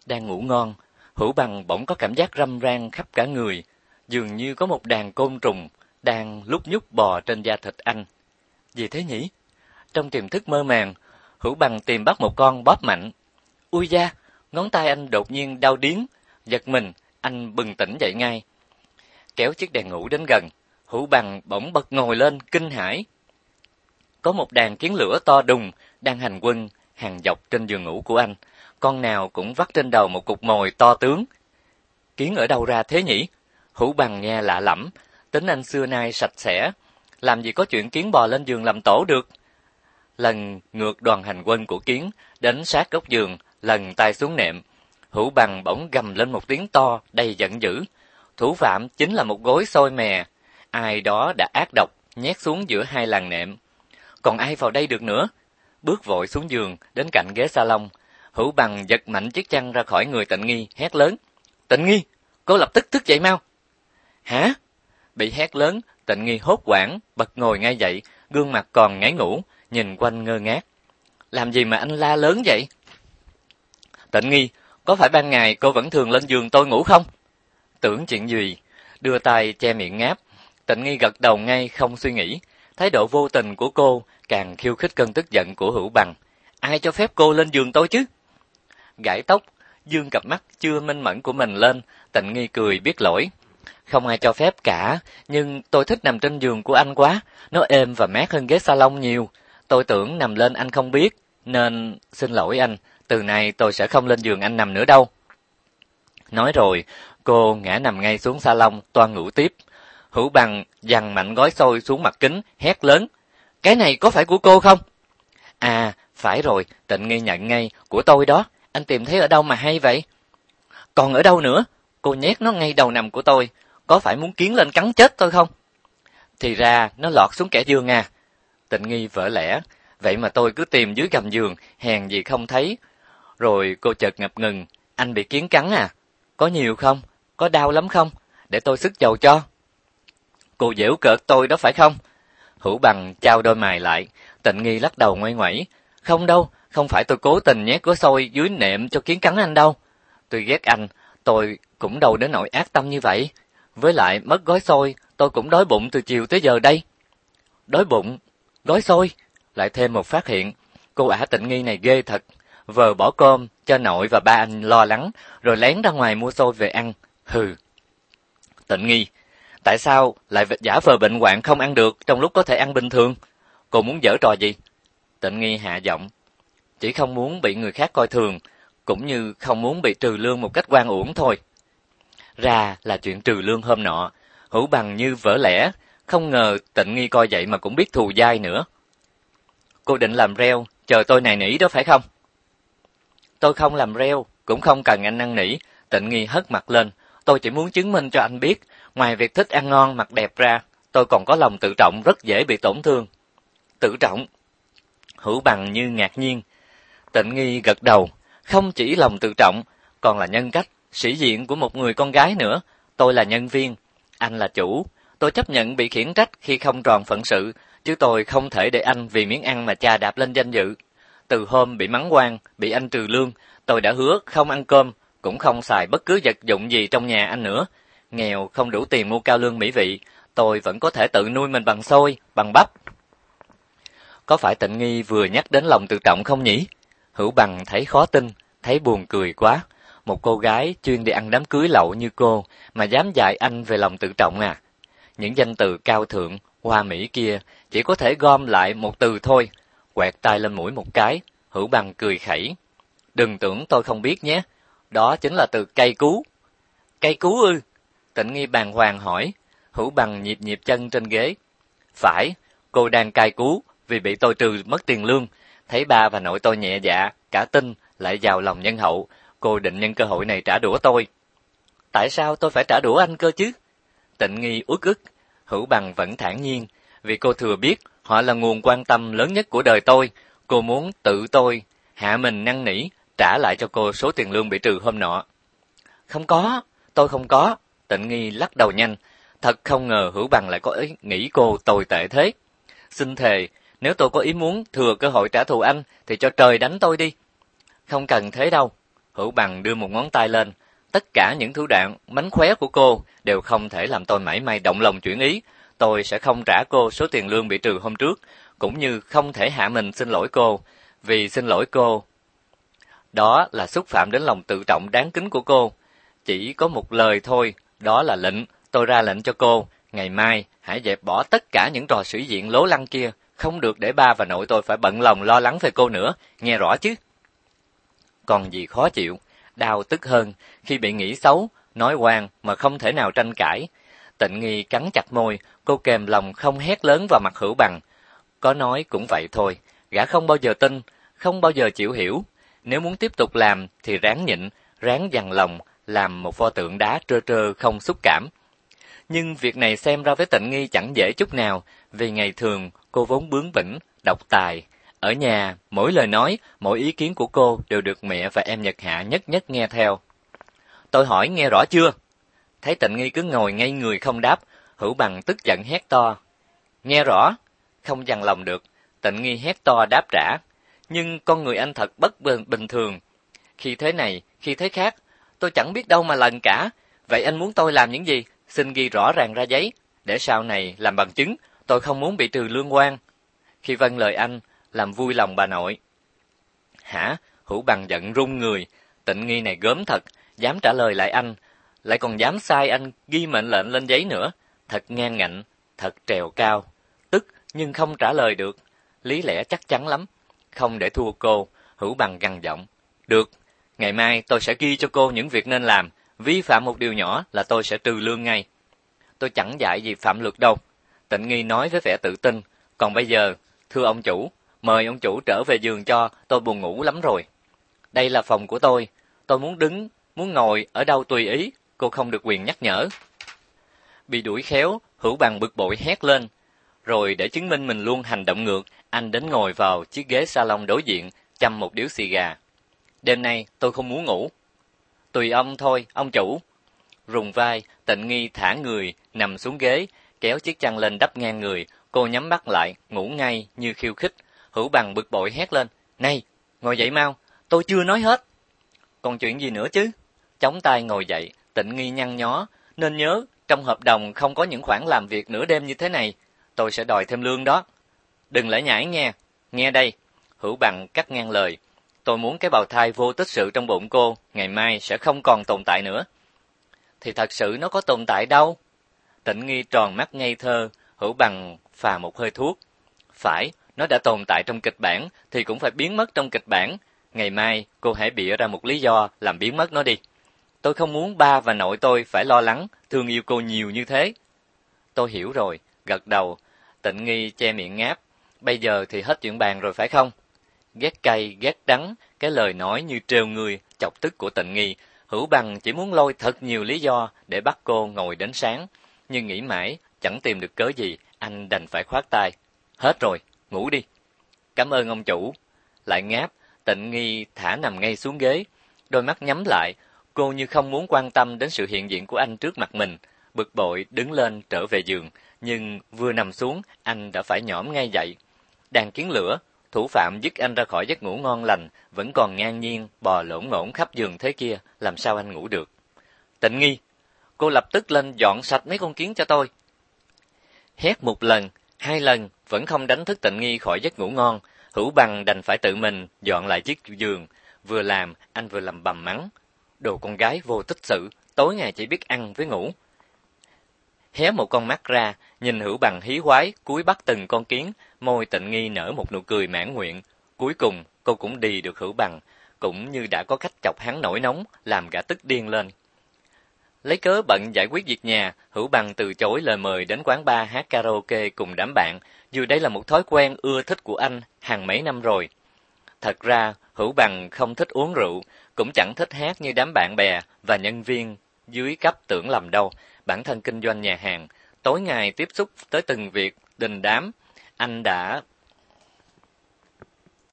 Đang ngủ ngon, Hữu Bằng bỗng có cảm giác râm ran khắp cả người, dường như có một đàn côn trùng đang lúc nhúc bò trên da thịt anh. Gì thế nhỉ? Trong tiềm thức mơ màng, Hữu Bằng tìm bắt một con bóp mạnh. Ui da, ngón tay anh đột nhiên đau điếng, giật mình, anh bừng tỉnh dậy ngay. Kéo chiếc đèn ngủ đến gần, Hữu Bằng bỗng bật ngồi lên kinh hãi. Có một đàn kiến lửa to đùng đang hành quân hàng dọc trên giường ngủ của anh, con nào cũng vắt trên đầu một cục mồi to tướng. Kiến ở đâu ra thế nhỉ? Hữu Bằng nghe lạ lẫm, tính anh xưa nay sạch sẽ, làm gì có chuyện kiến bò lên giường làm tổ được. Lần ngược đoàn hành quân của kiến đến sát góc giường, lần tay xuống nệm, Hữu Bằng bỗng gầm lên một tiếng to đầy giận dữ. Thủ phạm chính là một gối xôi mè, ai đó đã ác độc nhét xuống giữa hai làn nệm. Còn ai vào đây được nữa? Bước vội xuống giường đến cạnh ghế salon, Hữu Bằng giật mạnh chiếc chăn ra khỏi người Tịnh Nghi, hét lớn: "Tịnh Nghi, cô lập tức thức dậy mau!" "Hả?" Bị hét lớn, Tịnh Nghi hốt hoảng bật ngồi ngay dậy, gương mặt còn ngáy ngủ, nhìn quanh ngơ ngác. "Làm gì mà anh la lớn vậy?" "Tịnh Nghi, có phải ban ngày cô vẫn thường lên giường tôi ngủ không?" Tưởng chuyện gì, đưa tay che miệng ngáp. Tịnh Nghi gật đầu ngay không suy nghĩ. Thái độ vô tình của cô càng khiêu khích cơn tức giận của Hữu Bằng. "Ai cho phép cô lên giường tôi chứ?" Gãi tóc, dương cặp mắt chưa minh mẫn của mình lên, Tịnh Nghi cười biết lỗi. "Không ai cho phép cả, nhưng tôi thích nằm trên giường của anh quá, nó êm và mát hơn ghế salon nhiều. Tôi tưởng nằm lên anh không biết, nên xin lỗi anh, từ nay tôi sẽ không lên giường anh nằm nữa đâu." Nói rồi, cô ngã nằm ngay xuống salon toan ngủ tiếp. Hữu Bằng giằng mạnh gói xôi xuống mặt kính, hét lớn: "Cái này có phải của cô không?" "À, phải rồi," Tịnh Nghi nhận ngay, "của tôi đó, anh tìm thấy ở đâu mà hay vậy?" "Còn ở đâu nữa? Cô nhét nó ngay đầu nằm của tôi, có phải muốn kiến lên cắn chết tôi không?" "Thì ra nó lọt xuống kẻ giường à?" Tịnh Nghi vỡ lẽ, "Vậy mà tôi cứ tìm dưới gầm giường, hèn gì không thấy." Rồi cô chợt ngập ngừng: "Anh bị kiến cắn à? Có nhiều không? Có đau lắm không? Để tôi xức dầu cho." "Cô giễu cợt tôi đó phải không?" Hữu Bằng chau đôi mày lại. Tịnh Nghi lắc đầu ngoáy ngoẩy: "Không đâu, không phải tôi cố tình nhét gói xôi dưới nệm cho kiến cắn anh đâu. Tôi ghét anh, tôi cũng đâu đến nỗi ác tâm như vậy. Với lại mất gói xôi, tôi cũng đói bụng từ chiều tới giờ đây." Đói bụng? Gói xôi? Lại thêm một phát hiện. Cô ả Tịnh Nghi này ghê thật. Vờ bỏ cơm cho nội và ba anh lo lắng, rồi lén ra ngoài mua xôi về ăn. Hừ. Tịnh Nghi, tại sao lại giả vờ bệnh hoạn không ăn được trong lúc có thể ăn bình thường? Cô muốn giở trò gì? Tịnh Nghi hạ giọng: "Chỉ không muốn bị người khác coi thường, cũng như không muốn bị trừ lương một cách oan uổng thôi." Ra là chuyện trừ lương hôm nọ. Hữu Bằng như vỡ lẽ, không ngờ Tịnh Nghi coi vậy mà cũng biết thù dai nữa. "Cô định làm reo, chờ tôi nài nỉ đó phải không?" "Tôi không làm reo, cũng không cần anh năn nỉ." Tịnh Nghi hất mặt lên: "Tôi chỉ muốn chứng minh cho anh biết, ngoài việc thích ăn ngon mặc đẹp ra, tôi còn có lòng tự trọng rất dễ bị tổn thương." "Tự trọng?" Hữu Bằng như ngạc nhiên. Tịnh Nghi gật đầu: "Không chỉ lòng tự trọng, còn là nhân cách, sĩ diện của một người con gái nữa. Tôi là nhân viên, anh là chủ. Tôi chấp nhận bị khiển trách khi không tròn phận sự, chứ tôi không thể để anh vì miếng ăn mà chà đạp lên danh dự. Từ hôm bị mắng oan, bị anh trừ lương, tôi đã hứa không ăn cơm, cũng không xài bất cứ vật dụng gì trong nhà anh nữa. Nghèo không đủ tiền mua cao lương mỹ vị, tôi vẫn có thể tự nuôi mình bằng xôi, bằng bắp." Có phải Tịnh Nghi vừa nhắc đến lòng tự trọng không nhỉ? Hữu Bằng thấy khó tin, thấy buồn cười quá. Một cô gái chuyên đi ăn đám cưới lậu như cô mà dám dạy anh về lòng tự trọng à? Những danh từ cao thượng, hoa mỹ kia chỉ có thể gom lại một từ thôi. Quẹt tay lên mũi một cái, Hữu Bằng cười khẩy: "Đừng tưởng tôi không biết nhé, đó chính là từ cay cú." "Cay cú ư?" Tịnh Nghi bàng hoàng hỏi. Hữu Bằng nhịp nhịp chân trên ghế: "Phải, cô đang cay cú vì bị tôi trừ mất tiền lương. Thấy ba và nội tôi nhẹ dạ, cả tin, lại giàu lòng nhân hậu, cô định nhân cơ hội này trả đũa tôi." "Tại sao tôi phải trả đũa anh cơ chứ?" Tịnh Nghi uất ức. Hữu Bằng vẫn thản nhiên: "Vì cô thừa biết họ là nguồn quan tâm lớn nhất của đời tôi. Cô muốn tự tôi hạ mình năn nỉ, trả lại cho cô số tiền lương bị trừ hôm nọ." "Không có, tôi không có." Tịnh Nghi lắc đầu nhanh. Thật không ngờ Hữu Bằng lại có ý nghĩ cô tồi tệ thế. "Xin thề, nếu tôi có ý muốn thừa cơ hội trả thù anh, thì cho trời đánh tôi đi." "Không cần thế đâu." Hữu Bằng đưa một ngón tay lên. Tất cả những thủ đoạn mánh khóe của cô đều không thể làm tôi mảy may động lòng chuyển ý. Tôi sẽ không trả cô số tiền lương bị trừ hôm trước, cũng như không thể hạ mình xin lỗi cô, vì xin lỗi cô đó là xúc phạm đến lòng tự trọng đáng kính của cô. Chỉ có một lời thôi, đó là lệnh, tôi ra lệnh cho cô, ngày mai hãy dẹp bỏ tất cả những trò sĩ diện lố lăng kia, không được để ba và nội tôi phải bận lòng lo lắng về cô nữa, nghe rõ chứ? Còn gì khó chịu, đau tức hơn khi bị nghĩ xấu, nói oan mà không thể nào tranh cãi. Tịnh Nghi cắn chặt môi, cô kềm lòng không hét lớn vào mặt Hữu Bằng. Có nói cũng vậy thôi, gã không bao giờ tin, không bao giờ chịu hiểu. Nếu muốn tiếp tục làm thì ráng nhịn, ráng dằn lòng, làm một pho tượng đá trơ trơ không xúc cảm. Nhưng việc này xem ra với Tịnh Nghi chẳng dễ chút nào, vì ngày thường cô vốn bướng bỉnh, độc tài. Ở nhà, mỗi lời nói, mỗi ý kiến của cô đều được mẹ và em Nhật Hạ nhất nhất nghe theo. Tôi hỏi nghe rõ chưa? Thấy Tịnh Nghi cứ ngồi ngây người không đáp, Hữu Bằng tức giận hét to. Nghe rõ, không dằn lòng được, Tịnh Nghi hét to đáp trả. Nhưng con người anh thật bất bình thường. Khi thế này, khi thế khác, tôi chẳng biết đâu mà lần cả. Vậy anh muốn tôi làm những gì? Xin ghi rõ ràng ra giấy, để sau này làm bằng chứng, tôi không muốn bị trừ lương quan. Khi vâng lời anh, làm vui lòng bà nội. Hả? Hữu Bằng giận run người, Tịnh Nghi này gớm thật, dám trả lời lại anh, lại còn dám sai anh ghi mệnh lệnh lên giấy nữa, thật ngang ngạnh, thật trèo cao. Tức nhưng không trả lời được, lý lẽ chắc chắn lắm, không để thua cô. Hữu Bằng gằn giọng, được, ngày mai tôi sẽ ghi cho cô những việc nên làm, vi phạm một điều nhỏ là tôi sẽ trừ lương ngay. Tôi chẳng dạy gì phạm luật đâu, Tịnh Nghi nói với vẻ tự tin. Còn bây giờ, thưa ông chủ, mời ông chủ trở về giường cho, tôi buồn ngủ lắm rồi. Đây là phòng của tôi muốn đứng, muốn ngồi ở đâu tùy ý, cô không được quyền nhắc nhở. Bị đuổi khéo, Hữu Bằng bực bội hét lên. Rồi để chứng minh mình luôn hành động ngược, anh đến ngồi vào chiếc ghế salon đối diện, châm một điếu xì gà. Đêm nay tôi không muốn ngủ. Tùy ông thôi, ông chủ. Rùng vai, Tịnh Nghi thả người, nằm xuống ghế, kéo chiếc chăn lên đắp ngang người, cô nhắm mắt lại, ngủ ngay như khiêu khích. Hữu Bằng bực bội hét lên, này, ngồi dậy mau, tôi chưa nói hết. Còn chuyện gì nữa chứ? Chống tay ngồi dậy, Tịnh Nghi nhăn nhó, nên nhớ, trong hợp đồng không có những khoản làm việc nửa đêm như thế này, tôi sẽ đòi thêm lương đó. Đừng lải nhải nghe, nghe đây. Hữu Bằng cắt ngang lời, tôi muốn cái bào thai vô tích sự trong bụng cô, ngày mai sẽ không còn tồn tại nữa. Thì thật sự nó có tồn tại đâu. Tịnh Nghi tròn mắt ngây thơ, Hữu Bằng phà một hơi thuốc. Phải, nó đã tồn tại trong kịch bản, thì cũng phải biến mất trong kịch bản. Ngày mai, cô hãy bịa ra một lý do làm biến mất nó đi. Tôi không muốn ba và nội tôi phải lo lắng, thương yêu cô nhiều như thế. Tôi hiểu rồi, gật đầu. Tịnh Nghi che miệng ngáp. Bây giờ thì hết chuyện bàn rồi phải không? Ghét cay, ghét đắng, cái lời nói như trêu người, chọc tức của Tịnh Nghi. Hữu Bằng chỉ muốn lôi thật nhiều lý do để bắt cô ngồi đến sáng. Nhưng nghĩ mãi, chẳng tìm được cớ gì, anh đành phải khoát tay. Hết rồi, ngủ đi. Cảm ơn ông chủ. Lại ngáp, Tịnh Nghi thả nằm ngay xuống ghế. Đôi mắt nhắm lại, cô như không muốn quan tâm đến sự hiện diện của anh trước mặt mình. Bực bội đứng lên trở về giường, nhưng vừa nằm xuống, anh đã phải nhõm ngay dậy. Đàn kiến lửa, thủ phạm dứt anh ra khỏi giấc ngủ ngon lành, vẫn còn ngang nhiên bò lổn ngổn khắp giường thế kia, làm sao anh ngủ được. Tịnh Nghi, cô lập tức lên dọn sạch mấy con kiến cho tôi. Hét một lần, hai lần, vẫn không đánh thức Tịnh Nghi khỏi giấc ngủ ngon. Hữu Bằng đành phải tự mình dọn lại chiếc giường. Vừa làm, anh vừa lầm bầm mắng. Đồ con gái vô tích sự, tối ngày chỉ biết ăn với ngủ. Hé một con mắt ra, nhìn Hữu Bằng hí hoái, cúi bắt từng con kiến, môi Tịnh Nghi nở một nụ cười mãn nguyện. Cuối cùng, cô cũng đì được Hữu Bằng, cũng như đã có cách chọc hắn nổi nóng, làm gã tức điên lên. Lấy cớ bận giải quyết việc nhà, Hữu Bằng từ chối lời mời đến quán bar hát karaoke cùng đám bạn, dù đây là một thói quen ưa thích của anh hàng mấy năm rồi. Thật ra, Hữu Bằng không thích uống rượu, cũng chẳng thích hát như đám bạn bè và nhân viên dưới cấp tưởng lầm đâu. Bản thân kinh doanh nhà hàng, tối ngày tiếp xúc tới từng việc đình đám, anh đã